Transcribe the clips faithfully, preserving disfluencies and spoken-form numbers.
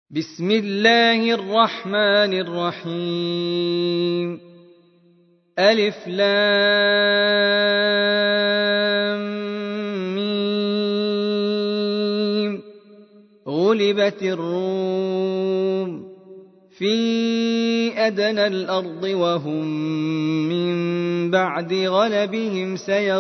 بسم الله الرحمن الرحيم. ألف لام ميم. غلبت الروم في أدنى الأرض وهم من بعد غلبهم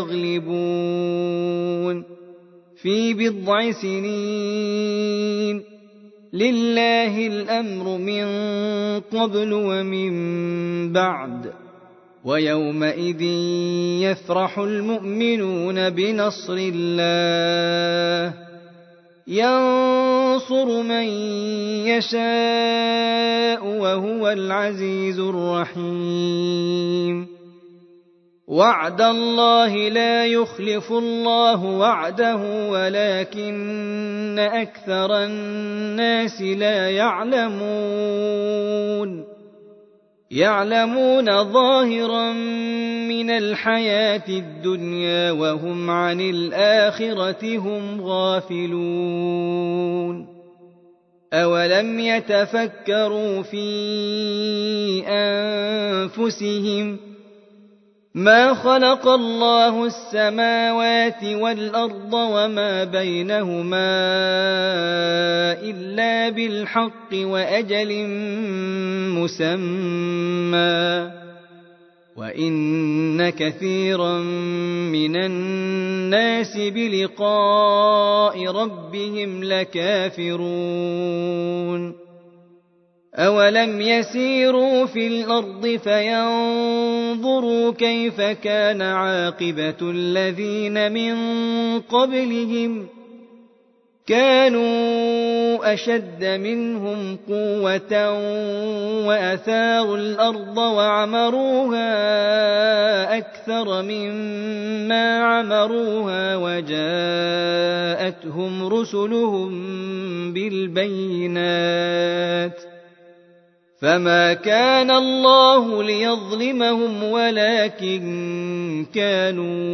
سيغلبون في بضع سنين. لله الأمر من قبل ومن بعد، ويومئذ يفرح المؤمنون بنصر الله، ينصر من يشاء وهو العزيز الرحيم. وعد الله لا يخلف الله وعده ولكن أكثر الناس لا يعلمون يعلمون ظاهرا من الحياة الدنيا وهم عن الآخرة هم غافلون. أولم يتفكروا في أنفسهم ما خلق الله السماوات والأرض وما بينهما إلا بالحق وأجل مسمى، وإن كثيرا من الناس بلقاء ربهم لكافرون. أولم يسيروا في الأرض فينظروا كيف كان عاقبة الذين من قبلهم، كانوا أشد منهم قوة وأثاروا الأرض وعمروها أكثر مما عمروها وجاءتهم رسلهم بالبينات، فما كان الله ليظلمهم ولكن كانوا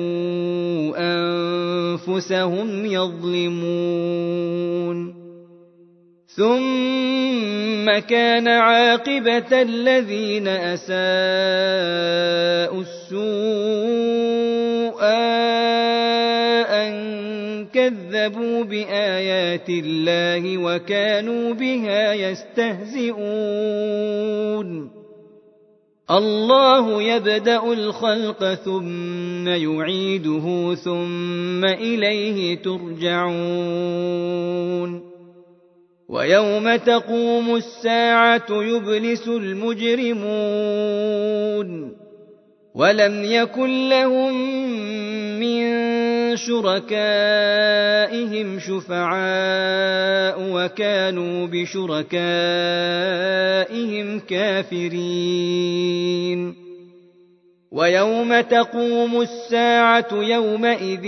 أنفسهم يظلمون. ثم كان عاقبة الذين أساءوا السوء أن كذبوا بآيات الله وكانوا بها يستهزئون. الله يبدأ الخلق ثم يعيده ثم إليه ترجعون. ويوم تقوم الساعة يبلس المجرمون ولم يكن لهم من شركائهم شفعاء وكانوا بشركائهم كافرين. ويوم تقوم الساعة يومئذ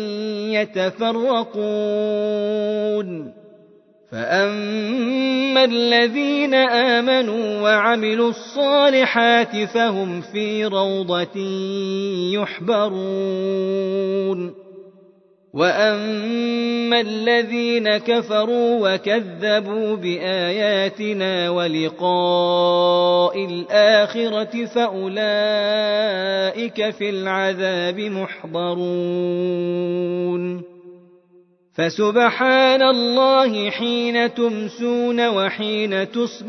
يتفرقون، فأما الذين آمنوا وعملوا الصالحات فهم في روضة يحبرون، وأما الذين كفروا وكذبوا بآياتنا ولقاء الآخرة فأولئك في العذاب محضرون. فسبحان الله حين تمسون وحين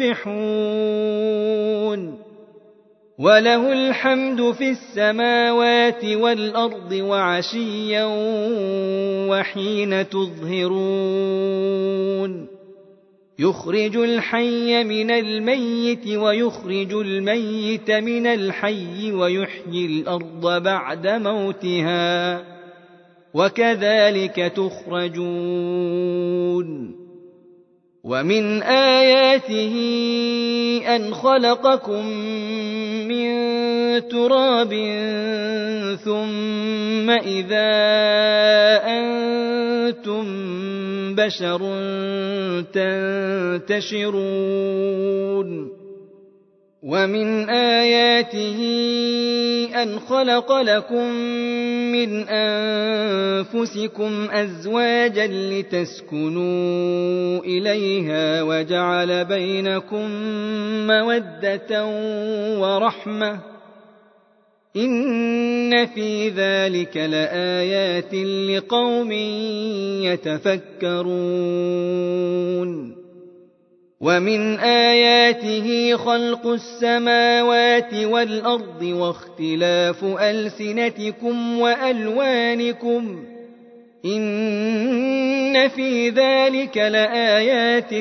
تصبحون، وله الحمد في السماوات والأرض وعشيا وحين تظهرون. يخرج الحي من الميت ويخرج الميت من الحي ويحيي الأرض بعد موتها، وكذلك تخرجون. ومن آياته أن خلقكم من تراب ثم إذا أنتم بشر تنتشرون. ومن آياته أن خلق لكم من أنفسكم أزواجا لتسكنوا إليها وجعل بينكم مودة ورحمة إن في ذلك لآيات لقوم يتفكرون ومن آياته خلق السماوات والأرض واختلاف ألسنتكم وألوانكم إن في ذلك لآيات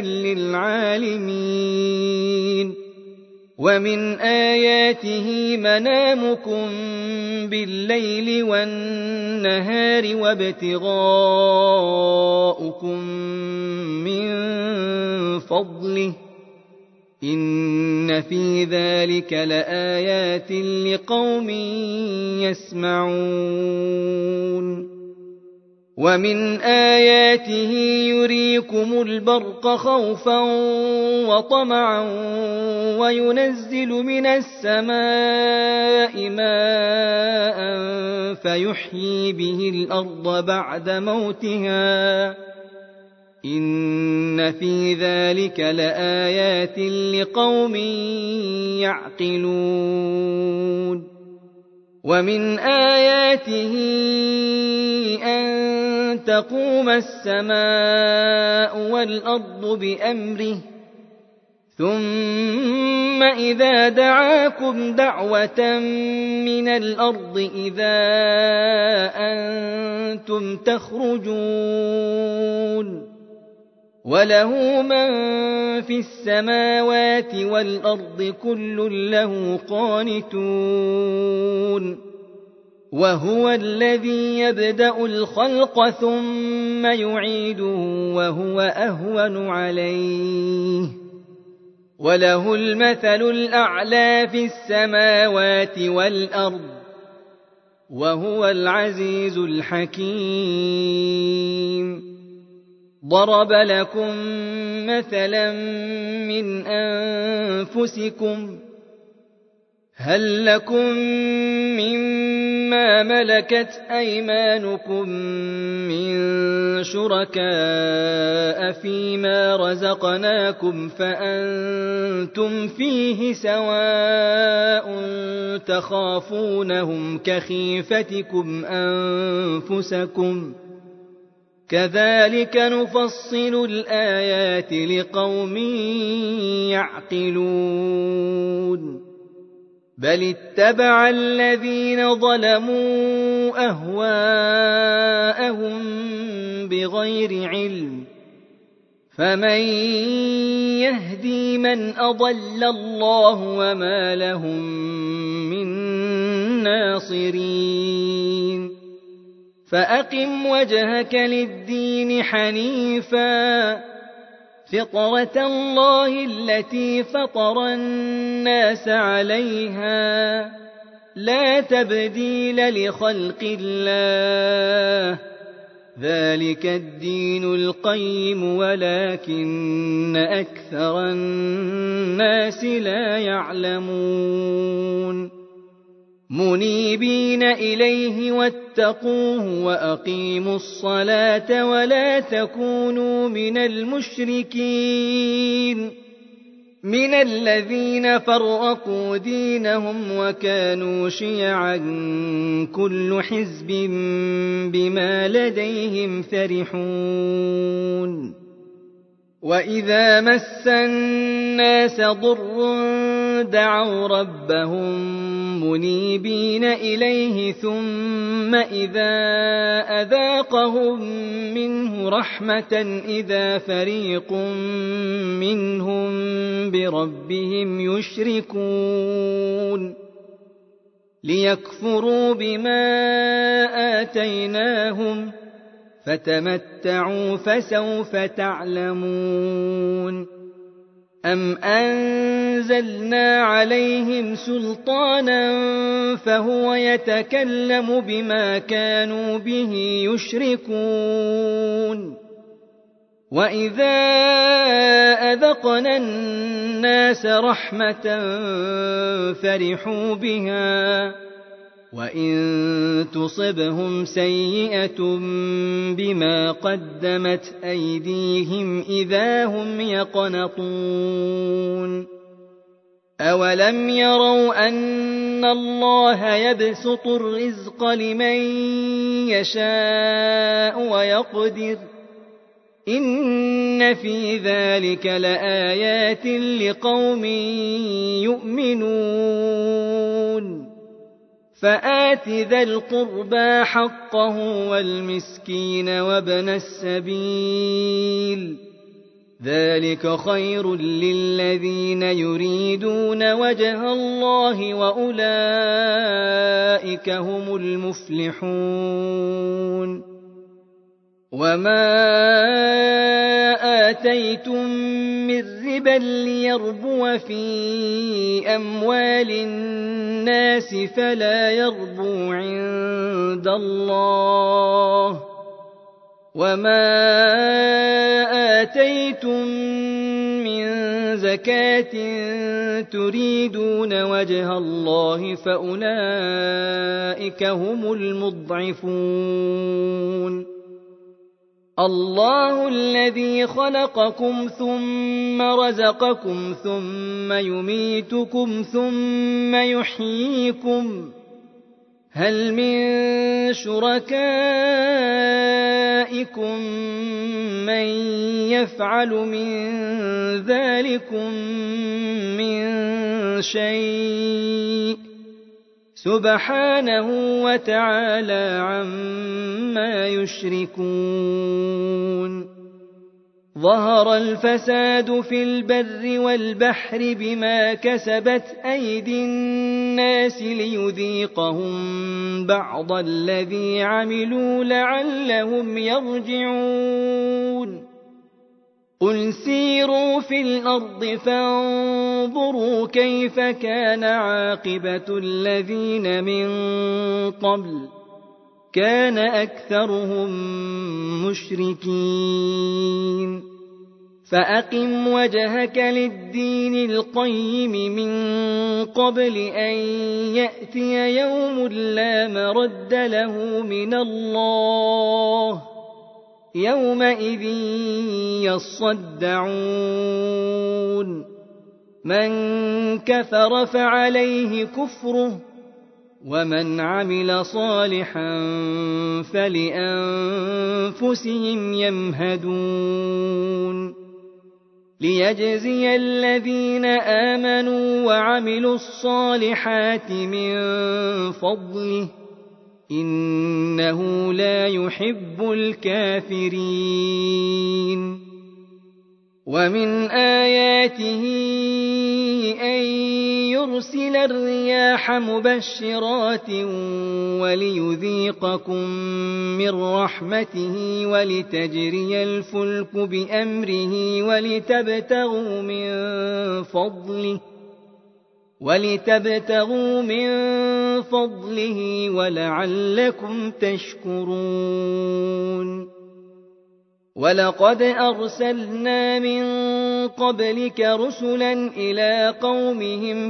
للعالمين ومن آياته منامكم بالليل والنهار وابتغاؤكم من فضله إن في ذلك لآيات لقوم يسمعون ومن آياته يريكم البرق خوفا وطمعا وينزل من السماء ماء فيحيي به الأرض بعد موتها إن في ذلك لآيات لقوم يعقلون ومن آياته أن تقوم السماء والأرض بأمره ثم إذا دعاكم دعوة من الأرض إذا أنتم تخرجون وله من في السماوات والأرض كل له قانتون وهو الذي يبدأ الخلق ثم يعيده وهو أهون عليه وله المثل الأعلى في السماوات والأرض وهو العزيز الحكيم ضرب لكم مثلا من أنفسكم هل لكم مما ملكت أيمانكم من شركاء فيما رزقناكم فأنتم فيه سواء تخافونهم كخيفتكم أنفسكم كذلك نفصل الآيات لقوم يعقلون بل اتبع الذين ظلموا أهواءهم بغير علم فمن يهدي من أضل الله وما لهم من ناصرين فأقم وجهك للدين حنيفا فطرة الله التي فطر الناس عليها لا تبديل لخلق الله ذلك الدين القيم ولكن أكثر الناس لا يعلمون منيبين إليه واتقوه وأقيموا الصلاة ولا تكونوا من المشركين من الذين فرقوا دينهم وكانوا شيعا كل حزب بما لديهم فرحون وإذا مس الناس ضر دعوا ربهم منيبين إليه ثم إذا أذاقهم منه رحمة إذا فريق منهم بربهم يشركون ليكفروا بما آتيناهم فتمتعوا فسوف تعلمون أم أنزلنا عليهم سلطانا فهو يتكلم بما كانوا به يشركون وإذا أذقنا الناس رحمة فرحوا بها وإن تصبهم سيئة بما قدمت أيديهم إذا هم يقنطون أولم يروا أن الله يبسط الرزق لمن يشاء ويقدر إن في ذلك لآيات لقوم يؤمنون فآت ذا القربى حقه والمسكين وابن السبيل ذلك خير للذين يريدون وجه الله وأولئك هم المفلحون وما آتيتم من ربا ليربو في أموال الناس فلا يربو عند الله وما آتيتم من زكاة تريدون وجه الله فأولئك هم المضعفون الله الذي خلقكم ثم رزقكم ثم يميتكم ثم يحييكم هل من شركائكم من يفعل من ذلكم من شيء سبحانه وتعالى عما يشركون ظهر الفساد في البر والبحر بما كسبت أيدي الناس ليذيقهم بعض الذي عملوا لعلهم يرجعون قل سيروا في الأرض فانظروا كيف كان عاقبة الذين من قبل كان أكثرهم مشركين فأقم وجهك للدين القيم من قبل أن يأتي يوم لا مرد له من الله يومئذ يصدعون من كفر فعليه كفره ومن عمل صالحا فلأنفسهم يمهدون ليجزي الذين آمنوا وعملوا الصالحات من فضله إنه لا يحب الكافرين ومن آياته أن يرسل الرياح مبشرات وليذيقكم من رحمته ولتجري الفلك بأمره ولتبتغوا من فضله ولتبتغوا من فضله ولعلكم تشكرون ولقد أرسلنا من قبلك رسلا إلى قومهم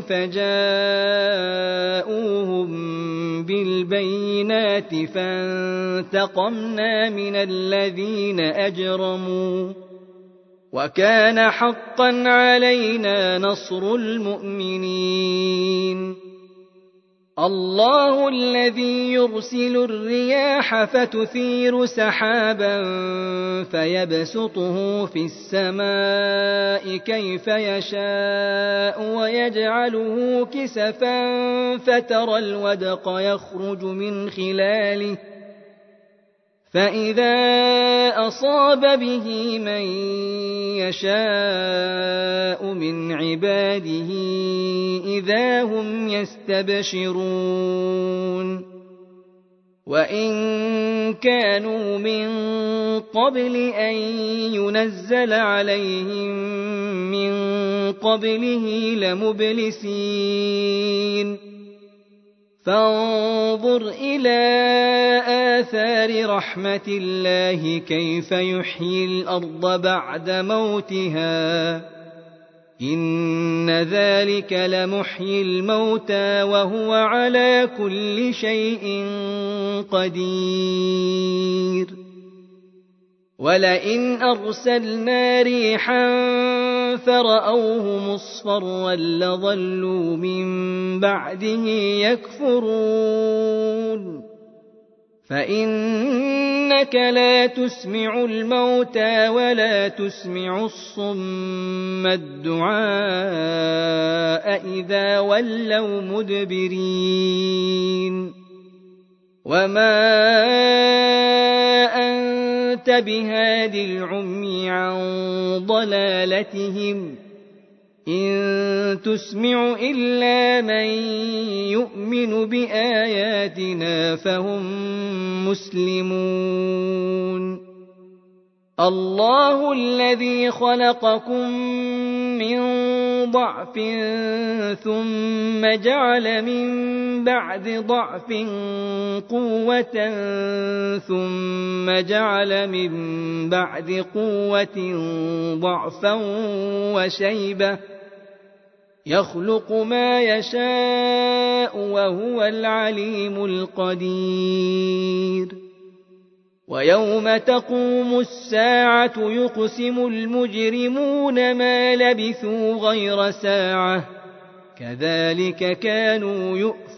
فجاءوهم بالبينات فانتقمنا من الذين أجرموا وكان حقا علينا نصر المؤمنين الله الذي يرسل الرياح فتثير سحابا فيبسطه في السماء كيف يشاء ويجعله كسفا فترى الودق يخرج من خلاله فإذا أصاب به من يشاء من عباده إذا هم يستبشرون وإن كانوا من قبل أن ينزل عليهم من قبله لمبلسين فانظر إلى آثار رحمة الله كيف يحيي الأرض بعد موتها إن ذلك لمحيي الموتى وهو على كل شيء قدير ولئن أرسلنا ريحا فرأوه مصفرا لظلوا من بعده يكفرون فإنك لا تسمع الموتى ولا تسمع الصم الدعاء إذا ولوا مدبرين وما أنت بهاد العمي عن ضلالتهم إن تسمع إلا من يؤمن بآياتنا فهم مسلمون الله الذي خلقكم من ضعف ثم جعل من بعد ضعف قوة ثم جعل من بعد قوة ضعفا وشيبة يخلق ما يشاء وهو العليم القدير ويوم تقوم الساعة يقسم المجرمون ما لبثوا غير ساعة كذلك كانوا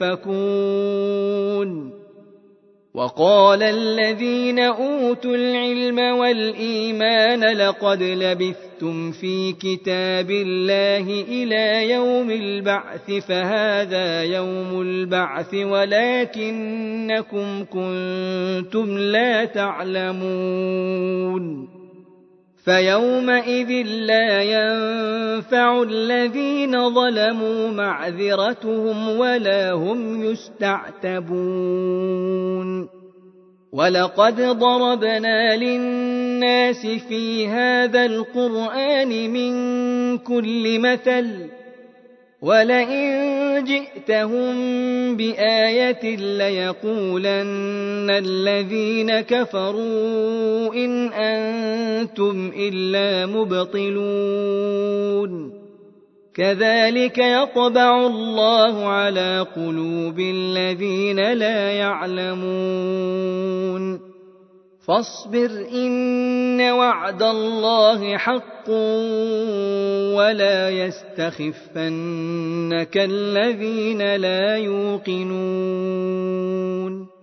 يؤفكون وقال الذين أوتوا العلم والإيمان لقد لبثتم في كتاب الله إلى يوم البعث فهذا يوم البعث ولكنكم كنتم لا تعلمون فيومئذ لا ينفع الذين ظلموا معذرتهم ولا هم يستعتبون ولقد ضربنا للناس في هذا القرآن من كل مثل ولئن جئتهم بآية ليقولن الذين كفروا إن أنتم إلا مبطلون كذلك يطبع الله على قلوب الذين لا يعلمون فاصبر إن وعد الله حق ولا يستخفنك الذين لا يوقنون